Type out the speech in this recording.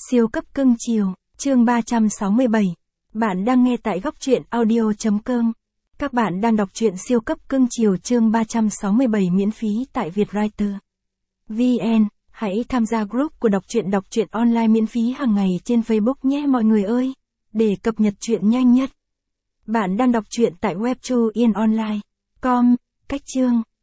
Siêu cấp cưng chiều, chương 367. Bạn đang nghe tại góc truyện audio.com. Các bạn đang đọc truyện siêu cấp cưng chiều chương 367 miễn phí tại Vietwriter VN. Hãy tham gia group của đọc truyện online miễn phí hàng ngày trên Facebook nhé mọi người ơi, để cập nhật truyện nhanh nhất. Bạn đang đọc truyện tại web2inonline.com. Cách chương